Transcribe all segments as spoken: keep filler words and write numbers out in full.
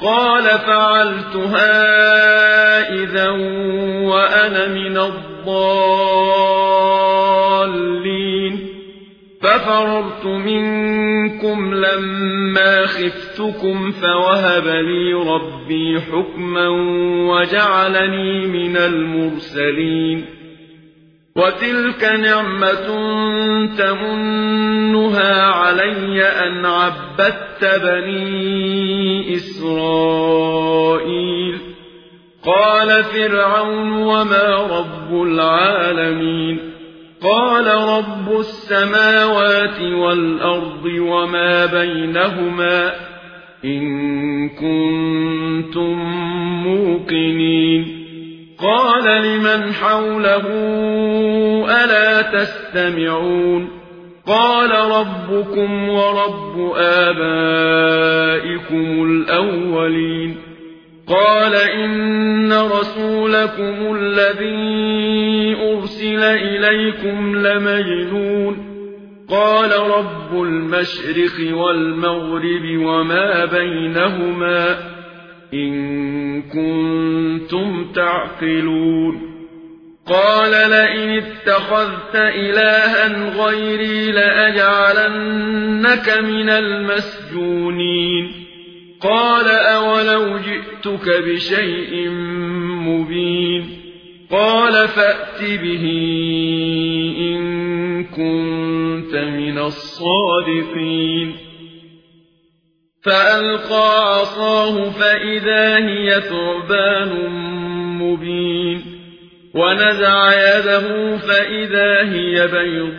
قال فعلتها إذا وأنا من الضالين ففررت منكم لما خفتكم فوهب لي ربي حكما وجعلني من المرسلين وتلك نعمة تمنها علي أن عبدت بني إسرائيل قال فرعون وما رب العالمين قال رب السماوات والأرض وما بينهما إن كنتم موقنين قال لمن حوله ألا تستمعون قال ربكم ورب آبائكم الأولين قال إن رسولكم الذي أرسل إليكم لمجنون قال رب المشرق والمغرب وما بينهما إن كنتم تعقلون قال لئن اتخذت إلها غيري لأجعلنك من المسجونين قال أولو جئتك بشيء مبين قال فأت به إن كنت من الصادقين فألقى عصاه فإذا هي ثعبان مبين ونزع يده فإذا هي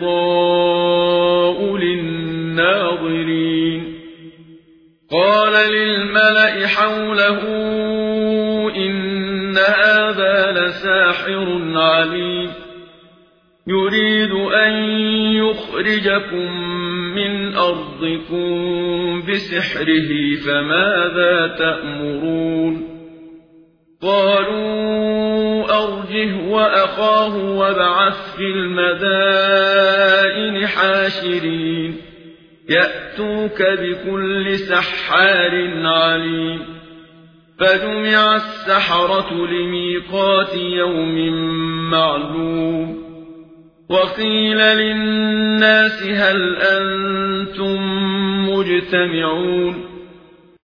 بيضاء للناظرين قال للملأ حوله إن هذا لساحر عليم يريد أن يخرجكم من أرضكم بسحره فماذا تأمرون قالوا أرجه وأخاه وابعث في المدائن حاشرين يأتوك بكل سحار عليم فجمع السحرة لميقات يوم معلوم وقيل للناس هل أنتم مجتمعون